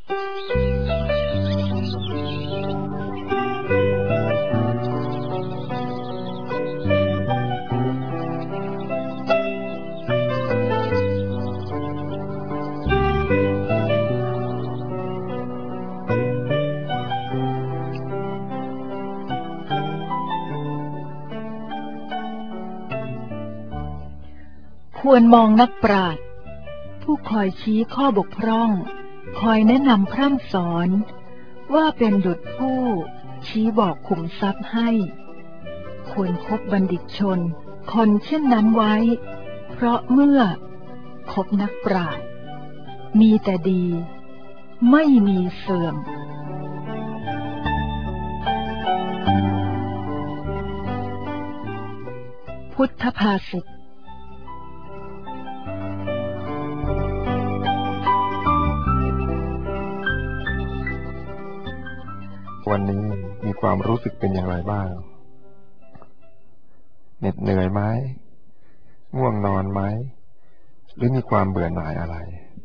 ควรมองนักปราชญ์ผู้คอยชี้ข้อบกพร่องคอยแนะนำพร่ำสอนว่าเป็นดุจผู้ชี้บอกขุมทรัพย์ให้ควรคบบัณฑิตชนคนเช่นนั้นไว้เพราะเมื่อคบนักปราชญ์มีแต่ดีไม่มีเสื่อมพุทธภาษิตวันนี้มีความรู้สึกเป็นอย่างไรบ้างเหน็ดเหนื่อยไหมง่วงนอนไหมหรือมีความเบื่อหน่ายอะไร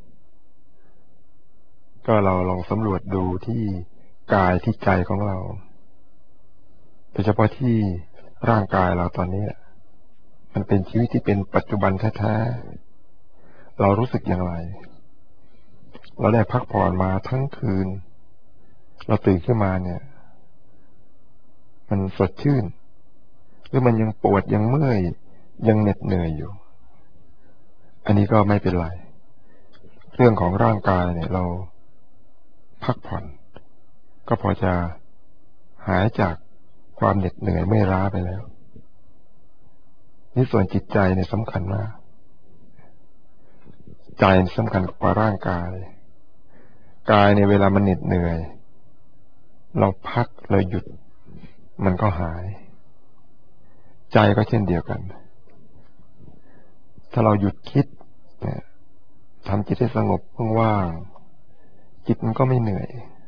ก็เราลองสำรวจดูที่กายที่ใจของเราโดยเฉพาะที่ร่างกายเราตอนนี้มันเป็นชีวิตที่เป็นปัจจุบันแท้ๆเรารู้สึกอย่างไรเราได้พักผ่อนมาทั้งคืนเราตื่นขึ้นมาเนี่ยมันสดชื่นหรือมันยังปวดยังเมื่อยยังเหน็ดเหนื่อยอยู่อันนี้ก็ไม่เป็นไรเรื่องของร่างกายเนี่ยเราพักผ่อนก็พอจะหายจากความเหน็ดเหนื่อยเมื่อยล้าไปแล้วนี่ส่วนจิตใจเนี่ยสำคัญมากใจสำคัญกว่าร่างกายกายในเวลามันเหน็ดเหนื่อยเราพักเราหยุดมันก็หายใจก็เช่นเดียวกันถ้าเราหยุดคิดทำจิตให้สงบว่างๆจิตมันก็ไม่เหนื่อย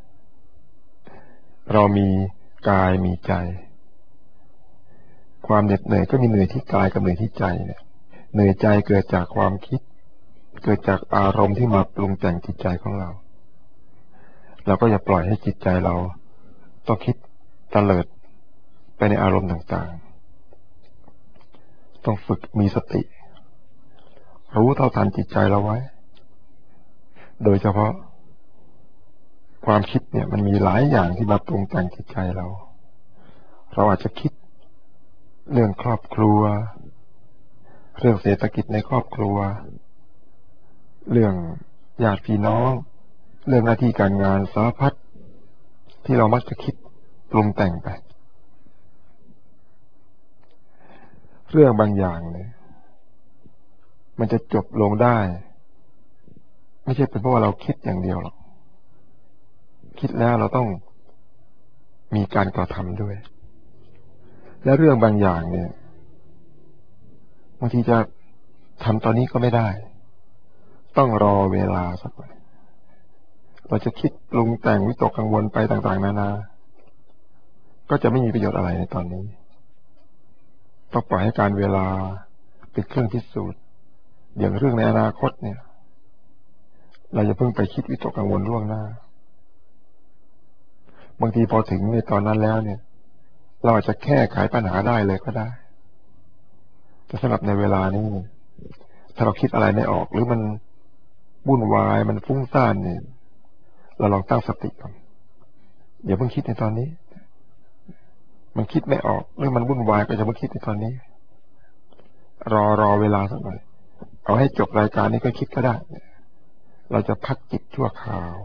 เรามีกายมีใจความเหน็ดเหนื่อยก็มีเหนื่อยที่กายกับเหนื่อยที่ใจเนี่ยเหนื่อยใจเกิดจากความคิดเกิดจากอารมณ์ที่มาปรุงแต่งจิตใจของเราก็อย่าปล่อยให้จิตใจเราต้องคิดเตลิดไปในอารมณ์ต่างๆต้องฝึกมีสติรู้เท่าทันจิตใจเราไว้โดยเฉพาะความคิดเนี่ยมันมีหลายอย่างที่มาปรุงแต่งจิตใจเราอาจจะคิดเรื่องครอบครัวเรื่องเศรษฐกิจในครอบครัวเรื่องญาติพี่น้องเรื่องหน้าที่การงานสารพัดที่เรามักจะคิดปรุงแต่งไปเรื่องบางอย่างเนี่ยมันจะจบลงได้ไม่ใช่เป็นเพราะว่าเราคิดอย่างเดียวหรอกคิดแล้วเราต้องมีการกระทำด้วยและเรื่องบางอย่างเนี่ยบางทีจะทำตอนนี้ก็ไม่ได้ต้องรอเวลาสักหน่อยเราจะคิดปรุงแต่งวิตกกังวลไปต่างๆนานาก็จะไม่มีประโยชน์อะไรในตอนนี้ต้องปล่อยให้การเวลาเป็นเครื่องพิสูจน์อย่างเรื่องในอนาคตเนี่ยเราอย่าเพิ่งไปคิดวิตกกังวลล่วงหน้าบางทีพอถึงในตอนนั้นแล้วเนี่ยเราอาจจะแก้ไขปัญหาได้เลยก็ได้แต่สำหรับในเวลานี้ถ้าเราคิดอะไรไม่ออกหรือมันวุ่นวายมันฟุ้งซ่านเนี่ยเราลองตั้งสติก่อนอย่าเพิ่งคิดในตอนนี้มันคิดไม่ออกหรือมันวุ่นวายก็จะมาคิดในตอนนี้รอเวลาสักหน่อยเอาให้จบรายการนี้ก็คิดก็ได้เราจะพักจิตชั่วคราว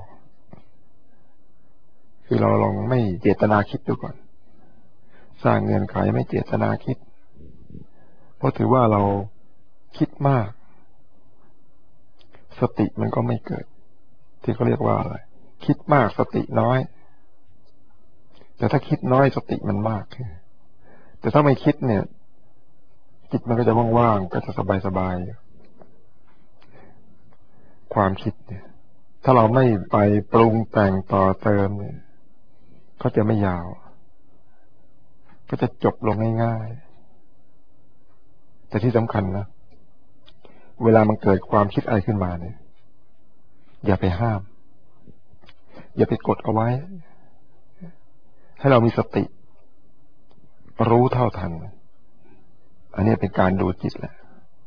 คือเราลองไม่เจตนาคิดดูก่อนสร้างเงื่อนไขไม่เจตนาคิดเพราะถือว่าเราคิดมากสติมันก็ไม่เกิดที่เขาเรียกว่าอะไรคิดมากสติน้อยแต่ถ้าคิดน้อยสติมันมากแต่ถ้าไม่คิดเนี่ยจิตมันก็จะว่างๆก็จะสบายๆความคิดเนี่ยถ้าเราไม่ไปปรุงแต่งต่อเติมเนี่ยก็จะไม่ยาวก็จะจบลงง่ายๆแต่ที่สำคัญนะเวลามันเกิดความคิดอะไรขึ้นมาเนี่ยอย่าไปห้ามอย่าไปกดเอาไว้ให้เรามีสติรู้เท่าทันอันนี้เป็นการดูจิตแหละ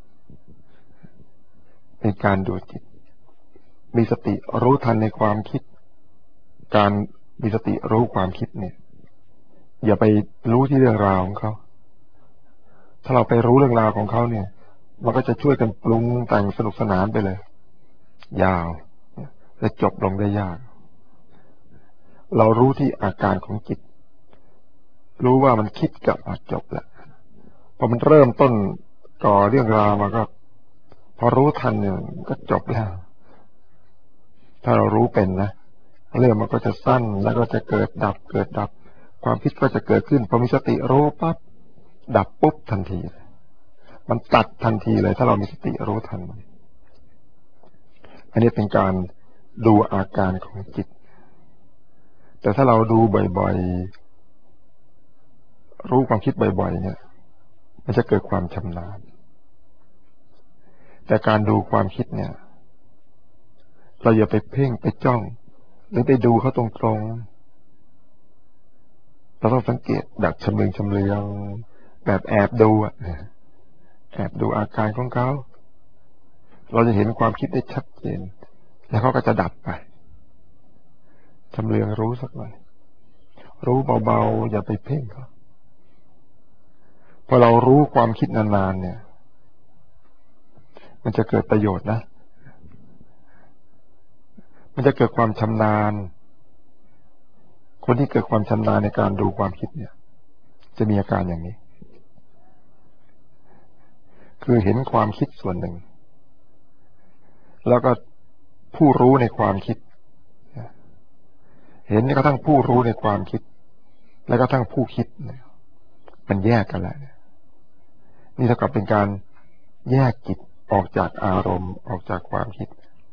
เป็นการดูจิตมีสติรู้ทันในความคิดการมีสติรู้ความคิดเนี่ยอย่าไปรู้ที่เรื่องราวของเขาถ้าเราไปรู้เรื่องราวของเขาเนี่ยมันก็จะช่วยกันปรุงแต่งสนุกสนานไปเลยยาวและจบลงได้ยากเรารู้ที่อาการของจิตรู้ว่ามันคิดกับจบแล้วพอมันเริ่มต้นก่อเรื่องราวมาก็พอรู้ทันเนี่ยก็จบแล้วถ้าเรารู้เป็นนะเรื่องมันก็จะสั้นแล้วก็จะเกิดดับเกิดดับความคิดก็จะเกิดขึ้นพอมีสติรู้ปั๊บดับปุ๊บทันทีมันตัดทันทีเลยถ้าเรามีสติรู้ทันอันนี้เป็นการดูอาการของจิตแต่ถ้าเราดูบ่อยๆรู้ความคิดบ่อยๆเนี่ยมันจะเกิดความชำนาญแต่การดูความคิดเนี่ยเราอย่าไปเพ่งไปจ้องหรือไปดูเขาตรงๆเราต้องสังเกตแบบชำเลืองแบบแอบดูแอบดูอาการของเขาเราจะเห็นความคิดได้ชัดเจนแล้วเขาก็จะดับไปชำเลืองรู้สักหน่อยรู้เบาๆอย่าไปเพ่งเขาพอเรารู้ความคิดนานๆเนี่ยมันจะเกิดประโยชน์นะมันจะเกิดความชำนาญคนที่เกิดความชำนาญในการดูความคิดเนี่ยจะมีอาการอย่างนี้คือเห็นความคิดส่วนหนึ่งแล้วก็ผู้รู้ในความคิดเห็นกระทั่งผู้รู้ในความคิดแล้วก็ทั้งผู้คิดมันแยกกันแล้วนี่เท่ากับเป็นการแยกจิตออกจากอารมณ์ออกจากความคิด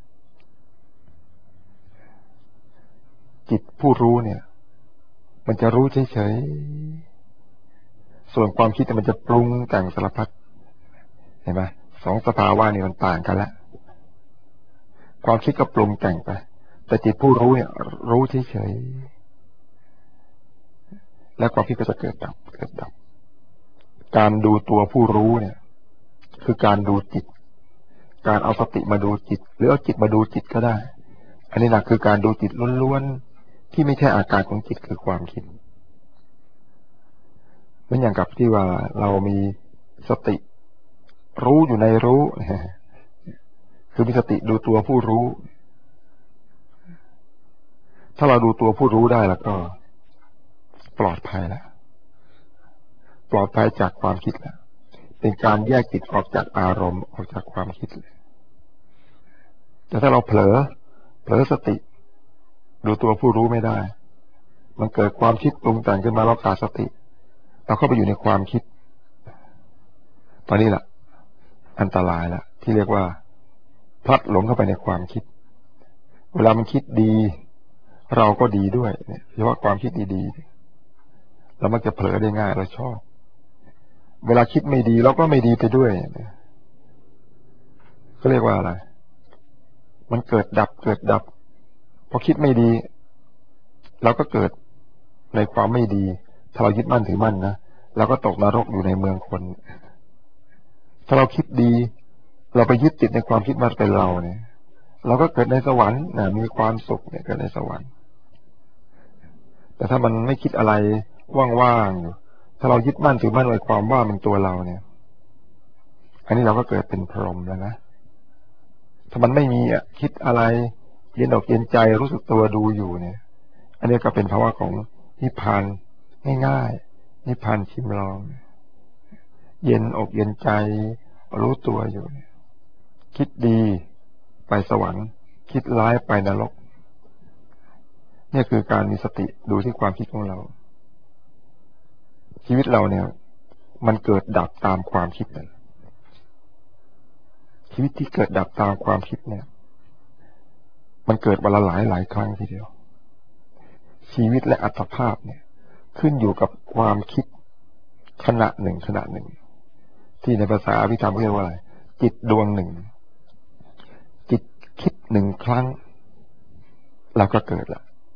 จิตผู้รู้เนี่ยมันจะรู้เฉยๆส่วนความคิดมันจะปรุงแต่งสารพัดเห็นไหมสองสภาวะนี่มันต่างกันแล้วความคิดก็ปรุงแต่งไปแต่จิตผู้รู้เนี่ยรู้เฉยๆแล้วความคิดก็จะเกิดดับเกิดดับการดูตัวผู้รู้เนี่ยคือการดูจิตการเอาสติมาดูจิตหรือเอาจิตมาดูจิตก็ได้อันนี้หลักคือการดูจิตล้วนๆที่ไม่ใช่อาการของจิตคือความคิดเหมือนอย่างกับที่ว่าเรามีสติรู้อยู่ในรู้คือมีสติดูตัวผู้รู้ถ้าเราดูตัวผู้รู้ได้แล้วก็ปลอดภัยแล้วปลอดภัยจากความคิดแล้วเป็นการแยกจิตออกจากอารมณ์ออกจากความคิดเลยแต่ถ้าเราเผลอสติดูตัวผู้รู้ไม่ได้มันเกิดความคิดปรุงแต่งขึ้นมาเราขาดสติเราเข้าไปอยู่ในความคิดตอนนี้แหละอันตรายแล้วที่เรียกว่าพลัดหลงเข้าไปในความคิดเวลามันคิดดีเราก็ดีด้วยเนี่ยเฉพาะความคิดดีๆเรามักจะเผลอได้ง่ายเราชอบเวลาคิดไม่ดีเราก็ไม่ดีไปด้วยก็เรียกว่าอะไรมันเกิดดับเกิดดับพอคิดไม่ดีเราก็เกิดในความไม่ดีถ้าเรายึดมั่นถือมั่นนะเราก็ตกนรกอยู่ในเมืองคนถ้าเราคิดดีเราไปยึดติดในความคิดมันเป็นเราเนี่ยเราก็เกิดในสวรรค์มีความสุขเนี่ยเกิดในสวรรค์แต่ถ้ามันไม่คิดอะไรว่างๆถ้าเรายึดมั่นถือมั่นในความว่ามันตัวเราเนี่ยอันนี้เราก็เกิดเป็นพรหมแล้วนะถ้ามันไม่มีคิดอะไรเย็นอกเย็นใจรู้สึกตัวดูอยู่เนี่ยอันนี้ก็เป็นภาวะของนิพพานง่ายๆนิพพานชิมลองเย็นอกเย็นใจรู้ตัวอยู่คิดดีไปสวรรค์คิดร้ายไปนรกนี่คือการมีสติดูที่ความคิดของเราชีวิตเราเนี่ยมันเกิดดับตามความคิดนั่นชีวิตที่เกิดดับตามความคิดเนี่ยมันเกิดวันละหลายครั้งทีเดียวชีวิตและอัตภาพเนี่ยขึ้นอยู่กับความคิดขณะหนึ่งที่ในภาษาอภิธรรมเรียกว่าอะไรจิตดวงหนึ่งจิตคิดหนึ่งครั้งเราก็เกิดละ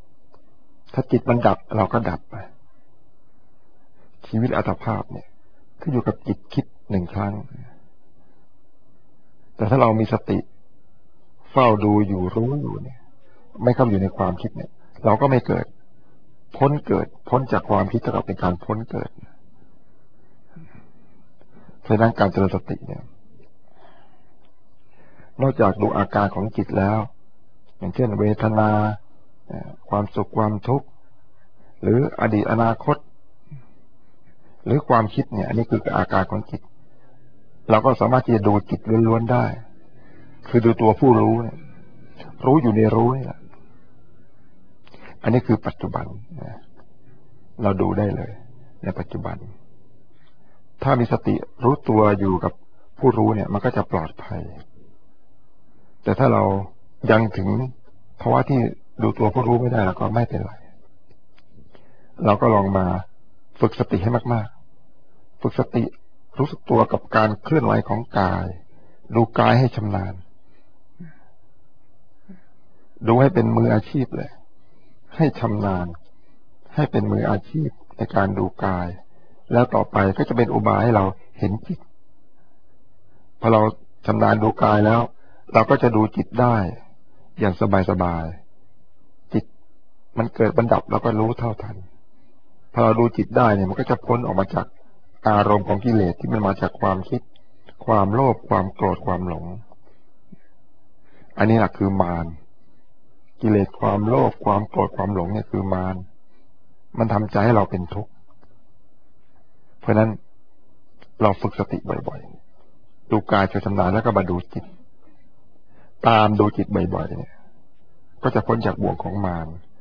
ถ้าจิตมันดับเราก็ดับไปชีวิตอัตภาพเนี่ยขึ้นอยู่กับจิตคิดหนึ่งครั้งแต่ถ้าเรามีสติเฝ้าดูอยู่รู้อยู่เนี่ยไม่เข้าอยู่ในความคิดเนี่ยเราก็ไม่เกิดพ้นจากความคิดเท่ากับเป็นการพ้นเกิดเพราะนั้นการเจริญสติเนี่ยนอกจากดูอาการของจิตแล้วอย่างเช่นเวทนาความสุขความทุกข์หรืออดีตอนาคตหรือความคิดเนี่ยอันนี้คืออาการของจิตเราก็สามารถที่จะดูจิตล้วนๆได้คือดูตัวผู้รู้เนี่ยรู้อยู่ในรู้นี่แหละอันนี้คือปัจจุบันเราดูได้เลยในปัจจุบันถ้ามีสติรู้ตัวอยู่กับผู้รู้เนี่ยมันก็จะปลอดภัยแต่ถ้าเรายังถึงภาวะที่ดูตัวผู้รู้ไม่ได้แล้วก็ไม่เป็นไรเราก็ลองมาฝึกสติให้มากๆฝึกสติรู้สึกตัวกับการเคลื่อนไหวของกายดูกายให้ชำนาญดูให้เป็นมืออาชีพเลยให้ชำนาญให้เป็นมืออาชีพในการดูกายแล้วต่อไปก็จะเป็นอุบายให้เราเห็นจิตพอเราชำนาญดูกายแล้วเราก็จะดูจิตได้อย่างสบายๆจิตมันเกิดบันดับเราก็รู้เท่าทันพอเราดูจิตได้เนี่ยมันก็จะพ้นออกมาจากอารมณ์ของกิเลสที่มันมาจากความคิดความโลภความโกรธความหลงอันนี้แหละคือมารกิเลสความโลภความโกรธความหลงเนี่ยคือมารมันทำใจให้เราเป็นทุกข์เพราะนั้นเราฝึกสติบ่อยๆดูกายจนชำนาญแล้วก็มาดูจิตตามดูจิตบ่อยๆเนี่ยก็จะพ้นจากบ่วงของมาร